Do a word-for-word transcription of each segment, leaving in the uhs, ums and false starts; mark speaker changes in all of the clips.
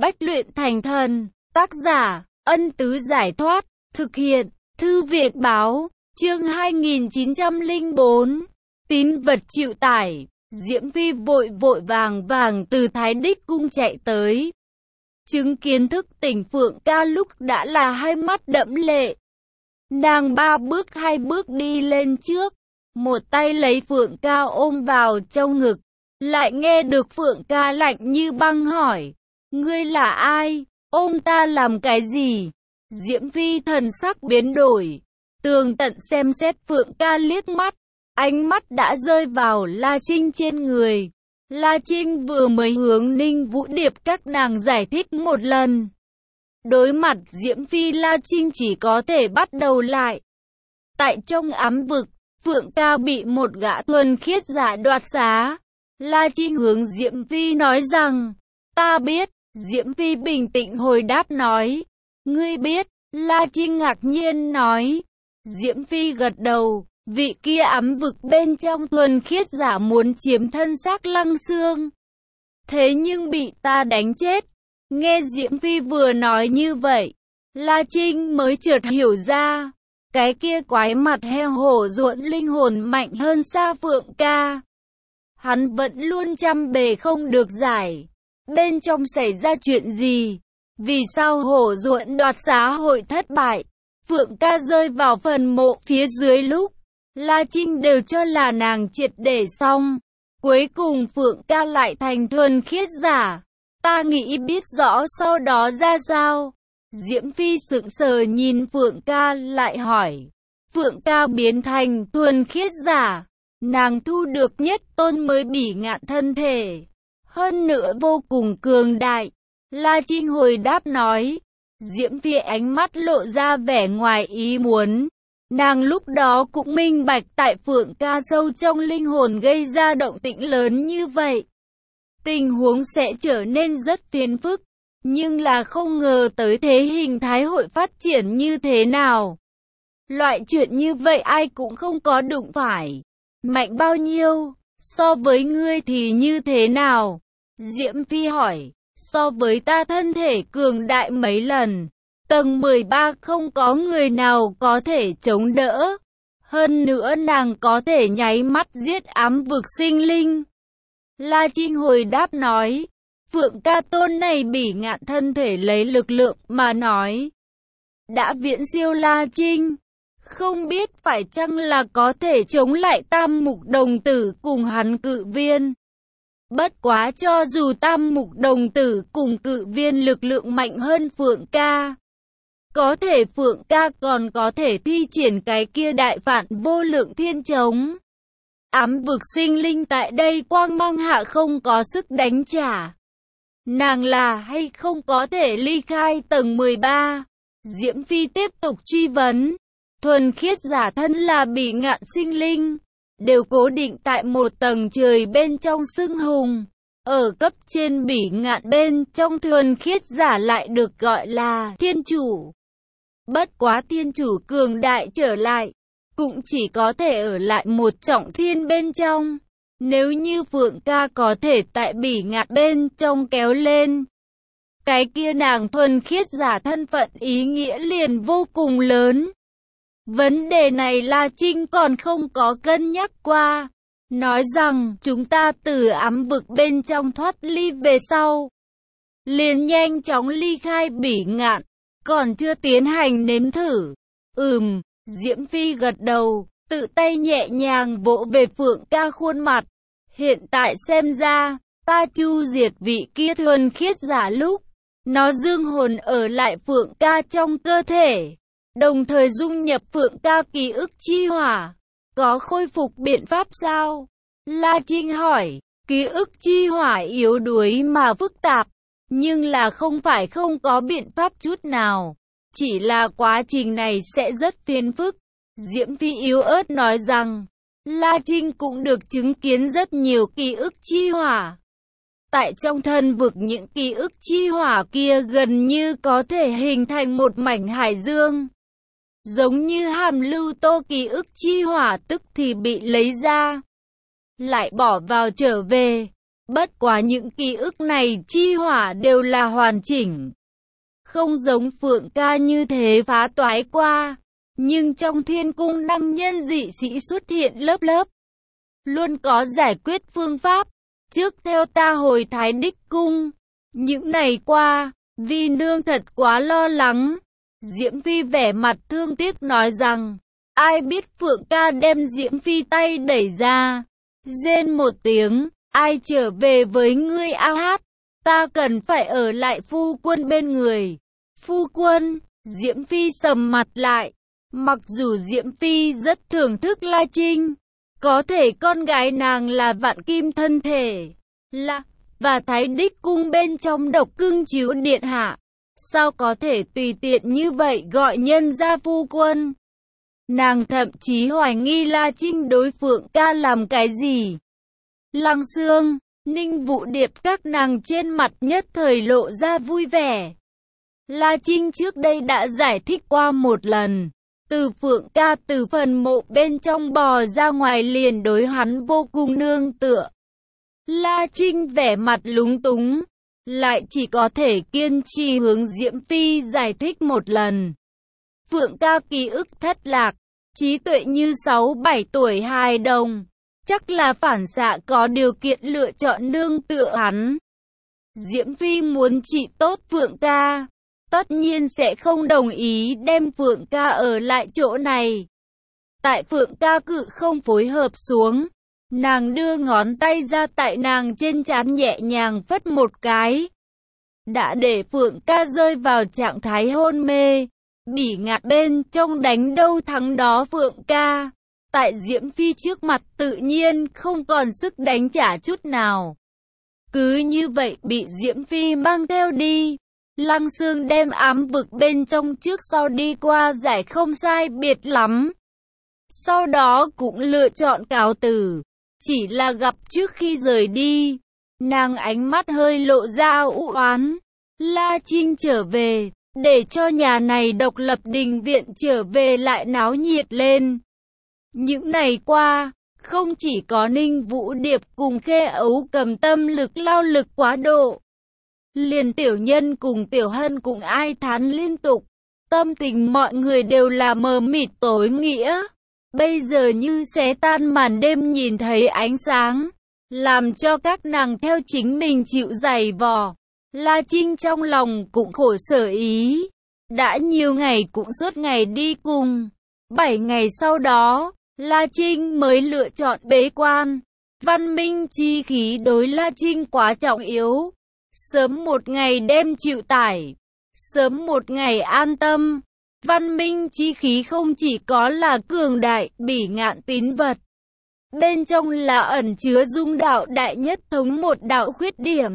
Speaker 1: Bách luyện thành thần. Tác giả, Ân Tứ Giải Thoát. Thực hiện, Thư Việt Báo. Chương hai nghìn chín trăm lẻ bốn. Tín vật chịu tải. Diễm Phi vội vội vàng vàng từ Thái Đích cung chạy tới. Chứng kiến thức tỉnh Phượng Ca lúc đã là hai mắt đẫm lệ. Nàng ba bước hai bước đi lên trước, một tay lấy Phượng Ca ôm vào trong ngực, lại nghe được Phượng Ca lạnh như băng hỏi, ngươi là ai, ôm ta làm cái gì? Diễm Phi thần sắc biến đổi, tường tận xem xét Phượng Ca liếc mắt, ánh mắt đã rơi vào La Trinh trên người. La Trinh vừa mới hướng Ninh Vũ Điệp các nàng giải thích một lần. Đối mặt Diễm Phi, La Trinh chỉ có thể bắt đầu lại. Tại trong ám vực, Phượng Ca bị một gã thuần khiết giả đoạt xá. La Trinh hướng Diễm Phi nói rằng, ta biết. Diễm Phi bình tĩnh hồi đáp nói, ngươi biết. La Trinh ngạc nhiên nói. Diễm Phi gật đầu, vị kia ám vực bên trong thuần khiết giả muốn chiếm thân xác Lăng Xương. Thế nhưng bị ta đánh chết. Nghe Diễm Phi vừa nói như vậy, La Trinh mới chợt hiểu ra, cái kia quái mặt heo hổ ruộn linh hồn mạnh hơn xa Phượng Ca. Hắn vẫn luôn trăm bề không được giải, bên trong xảy ra chuyện gì, vì sao hổ ruộn đoạt xá hội thất bại, Phượng Ca rơi vào phần mộ phía dưới lúc, La Trinh đều cho là nàng triệt để xong, cuối cùng Phượng Ca lại thành thuần khiết giả. Ta nghĩ biết rõ sau đó ra sao. Diễm Phi sững sờ nhìn Phượng Ca lại hỏi. Phượng Ca biến thành thuần khiết giả. Nàng thu được nhất tôn mới bỉ ngạn thân thể. Hơn nữa vô cùng cường đại. La Trinh hồi đáp nói. Diễm Phi ánh mắt lộ ra vẻ ngoài ý muốn. Nàng lúc đó cũng minh bạch tại Phượng Ca sâu trong linh hồn gây ra động tĩnh lớn như vậy. Tình huống sẽ trở nên rất phiền phức, nhưng là không ngờ tới thế hình thái hội phát triển như thế nào. Loại chuyện như vậy ai cũng không có đụng phải. Mạnh bao nhiêu, so với ngươi thì như thế nào? Diễm Phi hỏi, so với ta thân thể cường đại mấy lần, tầng mười ba không có người nào có thể chống đỡ. Hơn nữa nàng có thể nháy mắt giết ám vực sinh linh. La Trinh hồi đáp nói, Phượng Ca tôn này bỉ ngạn thân thể lấy lực lượng mà nói. Đã viễn siêu La Trinh, không biết phải chăng là có thể chống lại Tam Mục Đồng Tử cùng hắn cự viên. Bất quá cho dù Tam Mục Đồng Tử cùng cự viên lực lượng mạnh hơn Phượng Ca, có thể Phượng Ca còn có thể thi triển cái kia đại phản vô lượng thiên chống. Ám vực sinh linh tại đây quang mang hạ không có sức đánh trả. Nàng là hay không có thể ly khai tầng mười ba? Diễm Phi tiếp tục truy vấn. Thuần khiết giả thân là bỉ ngạn sinh linh, đều cố định tại một tầng trời bên trong xưng hùng. Ở cấp trên bỉ ngạn bên trong thuần khiết giả lại được gọi là thiên chủ. Bất quá thiên chủ cường đại trở lại, cũng chỉ có thể ở lại một trọng thiên bên trong. Nếu như Phượng Ca có thể tại bỉ ngạn bên trong kéo lên, cái kia nàng thuần khiết giả thân phận ý nghĩa liền vô cùng lớn. Vấn đề này La Trinh còn không có cân nhắc qua. Nói rằng chúng ta từ ám vực bên trong thoát ly về sau, liền nhanh chóng ly khai bỉ ngạn, còn chưa tiến hành nếm thử. Ừm. Diễm Phi gật đầu, tự tay nhẹ nhàng vỗ về Phượng Ca khuôn mặt. Hiện tại xem ra, ta chu diệt vị kia thuần khiết giả lúc, nó dương hồn ở lại Phượng Ca trong cơ thể, đồng thời dung nhập Phượng Ca ký ức chi hỏa. Có khôi phục biện pháp sao? La Trinh hỏi, ký ức chi hỏa yếu đuối mà phức tạp, nhưng là không phải không có biện pháp chút nào. Chỉ là quá trình này sẽ rất phiền phức. Diễm Phi yếu ớt nói rằng, La Trinh cũng được chứng kiến rất nhiều ký ức chi hỏa. Tại trong thân vực những ký ức chi hỏa kia gần như có thể hình thành một mảnh hải dương. Giống như hàm lưu tô ký ức chi hỏa tức thì bị lấy ra, lại bỏ vào trở về. Bất quá những ký ức này chi hỏa đều là hoàn chỉnh. Không giống Phượng ca như thế phá toái qua. Nhưng trong thiên cung đăng nhân dị sĩ xuất hiện lớp lớp. Luôn có giải quyết phương pháp. Trước theo ta hồi Thái Đích Cung. Những ngày qua, Vi nương thật quá lo lắng. Diễm Phi vẻ mặt thương tiếc nói rằng, ai biết Phượng ca đem Diễm Phi tay đẩy ra. Rên một tiếng, ai trở về với ngươi a hát, ta cần phải ở lại phu quân bên người. Phu quân, Diễm Phi sầm mặt lại. Mặc dù Diễm Phi rất thưởng thức La Trinh, có thể con gái nàng là vạn kim thân thể, là và Thái Đích Cung bên trong độc cưng chiếu điện hạ. Sao có thể tùy tiện như vậy gọi nhân gia phu quân? Nàng thậm chí hoài nghi La Trinh đối Phượng ca làm cái gì. Lăng Xương, Ninh Vũ Điệp các nàng trên mặt nhất thời lộ ra vui vẻ. La Trinh trước đây đã giải thích qua một lần. Từ Phượng ca từ phần mộ bên trong bò ra ngoài liền đối hắn vô cùng nương tựa. La Trinh vẻ mặt lúng túng, lại chỉ có thể kiên trì hướng Diễm Phi giải thích một lần. Phượng ca ký ức thất lạc, trí tuệ như sáu bảy tuổi hài đồng, chắc là phản xạ có điều kiện lựa chọn nương tựa hắn. Diễm Phi muốn trị tốt Phượng ca, tất nhiên sẽ không đồng ý đem Phượng ca ở lại chỗ này. Tại Phượng ca cự không phối hợp xuống, nàng đưa ngón tay ra tại nàng trên trán nhẹ nhàng phất một cái. Đã để Phượng ca rơi vào trạng thái hôn mê. Bỉ ngạn bên trong đánh đâu thắng đó Phượng ca. Tại Diễm Phi trước mặt tự nhiên không còn sức đánh trả chút nào. Cứ như vậy bị Diễm Phi mang theo đi. Lăng Xương đem ám vực bên trong trước sau đi qua giải không sai biệt lắm. Sau đó cũng lựa chọn cáo từ. Chỉ là gặp trước khi rời đi, nàng ánh mắt hơi lộ ra u oán. La Trinh trở về, để cho nhà này độc lập đình viện trở về lại náo nhiệt lên. Những ngày qua, không chỉ có Ninh Vũ Điệp cùng Khê Ấu Cầm tâm lực lao lực quá độ. Liền Tiểu Nhân cùng Tiểu Hân cùng ai thán liên tục. Tâm tình mọi người đều là mờ mịt tối nghĩa. Bây giờ như xé tan màn đêm nhìn thấy ánh sáng, làm cho các nàng theo chính mình chịu giày vò. La Trinh trong lòng cũng khổ sở ý. Đã nhiều ngày cũng suốt ngày đi cùng. Bảy ngày sau đó, La Trinh mới lựa chọn bế quan. Văn minh chi khí đối La Trinh quá trọng yếu. Sớm một ngày đem chịu tải, sớm một ngày an tâm. Văn minh chi khí không chỉ có là cường đại, bỉ ngạn tín vật. Bên trong là ẩn chứa dung đạo đại nhất thống một đạo khuyết điểm.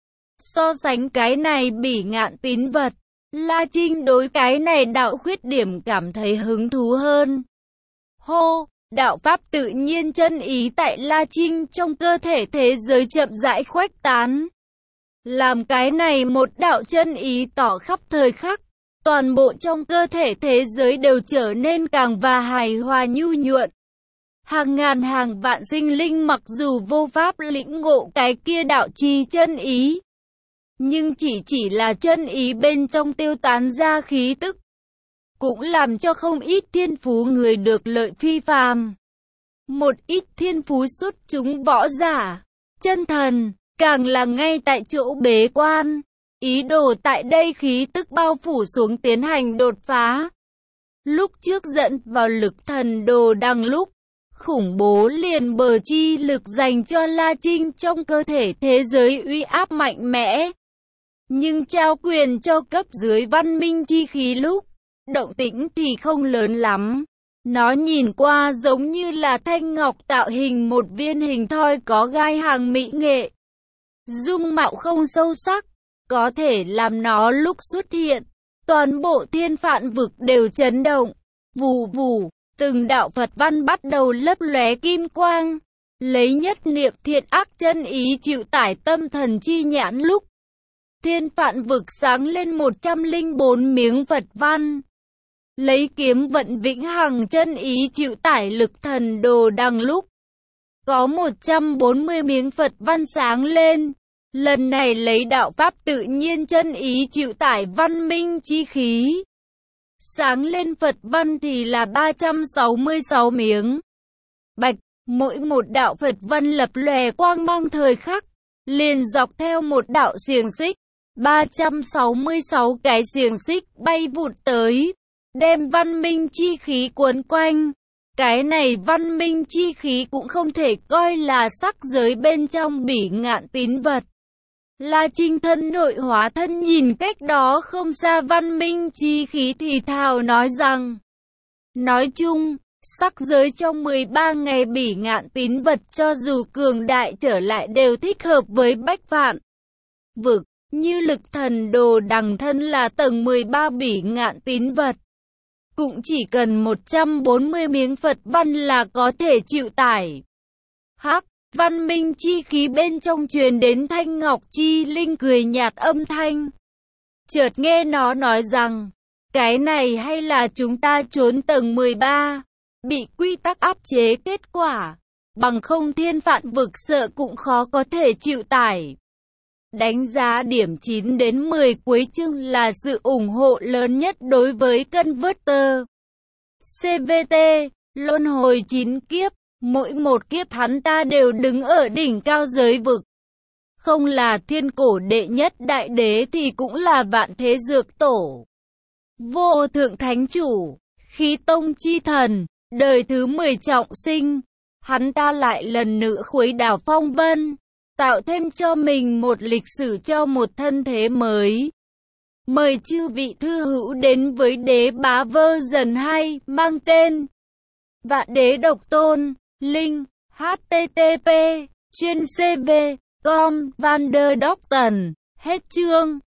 Speaker 1: So sánh cái này bỉ ngạn tín vật, La Trinh đối cái này đạo khuyết điểm cảm thấy hứng thú hơn. Hô, đạo pháp tự nhiên chân ý tại La Trinh trong cơ thể thế giới chậm rãi khuếch tán. Làm cái này một đạo chân ý tỏ khắp thời khắc. Toàn bộ trong cơ thể thế giới đều trở nên càng và hài hòa nhu nhuận. Hàng ngàn hàng vạn sinh linh mặc dù vô pháp lĩnh ngộ cái kia đạo chi chân ý, nhưng chỉ chỉ là chân ý bên trong tiêu tán ra khí tức, cũng làm cho không ít thiên phú người được lợi phi phàm. Một ít thiên phú xuất chúng võ giả, chân thần, càng là ngay tại chỗ bế quan. Ý đồ tại đây khí tức bao phủ xuống tiến hành đột phá. Lúc trước dẫn vào lực thần đồ đằng lúc, khủng bố liền bờ chi lực dành cho La Trinh trong cơ thể thế giới uy áp mạnh mẽ. Nhưng trao quyền cho cấp dưới văn minh chi khí lúc, động tĩnh thì không lớn lắm. Nó nhìn qua giống như là thanh ngọc tạo hình một viên hình thoi có gai hàng mỹ nghệ. Dung mạo không sâu sắc. Có thể làm nó lúc xuất hiện, toàn bộ thiên phạn vực đều chấn động. Vù vù, từng đạo Phật văn bắt đầu lấp lóe kim quang. Lấy nhất niệm thiện ác chân ý chịu tải tâm thần chi nhãn lúc. Thiên phạn vực sáng lên một trăm lẻ bốn miếng Phật văn. Lấy kiếm vận vĩnh hằng chân ý chịu tải lực thần đồ đằng lúc. có một trăm bốn mươi miếng Phật văn sáng lên. Lần này lấy đạo pháp tự nhiên chân ý chịu tải văn minh chi khí. Sáng lên Phật văn thì là ba trăm sáu mươi sáu miếng. Bạch, mỗi một đạo Phật văn lập lòe quang mang thời khắc, liền dọc theo một đạo xiềng xích. ba trăm sáu mươi sáu cái xiềng xích bay vụt tới, đem văn minh chi khí cuốn quanh. Cái này văn minh chi khí cũng không thể coi là sắc giới bên trong bỉ ngạn tín vật. La Trinh thân nội hóa thân nhìn cách đó không xa văn minh chi khí thì thào nói rằng, nói chung, sắc giới trong mười ba ngày bỉ ngạn tín vật cho dù cường đại trở lại đều thích hợp với bách vạn vực, như lực thần đồ đằng thân là tầng mười ba bỉ ngạn tín vật. Cũng chỉ cần một trăm bốn mươi miếng Phật văn là có thể chịu tải. Hắc, văn minh chi khí bên trong truyền đến Thanh Ngọc Chi Linh cười nhạt âm thanh. Chợt nghe nó nói rằng, cái này hay là chúng ta trốn tầng mười ba, bị quy tắc áp chế kết quả, bằng không thiên phạn vực sợ cũng khó có thể chịu tải. Đánh giá điểm chín đến mười cuối chương là sự ủng hộ lớn nhất đối với Converter. xê vê tê, luân hồi chín kiếp, mỗi một kiếp hắn ta đều đứng ở đỉnh cao giới vực. Không là thiên cổ đệ nhất đại đế thì cũng là vạn thế dược tổ. Vô thượng thánh chủ, khí tông chi thần, đời thứ mười trọng sinh. Hắn ta lại lần nữa khuấy đảo phong vân, tạo thêm cho mình một lịch sử cho một thân thế mới. Mời chư vị thư hữu đến với Đế Bá version hai mang tên Vạn Đế Độc Tôn, link http chuyên cv com Vanderdocton. Hết chương.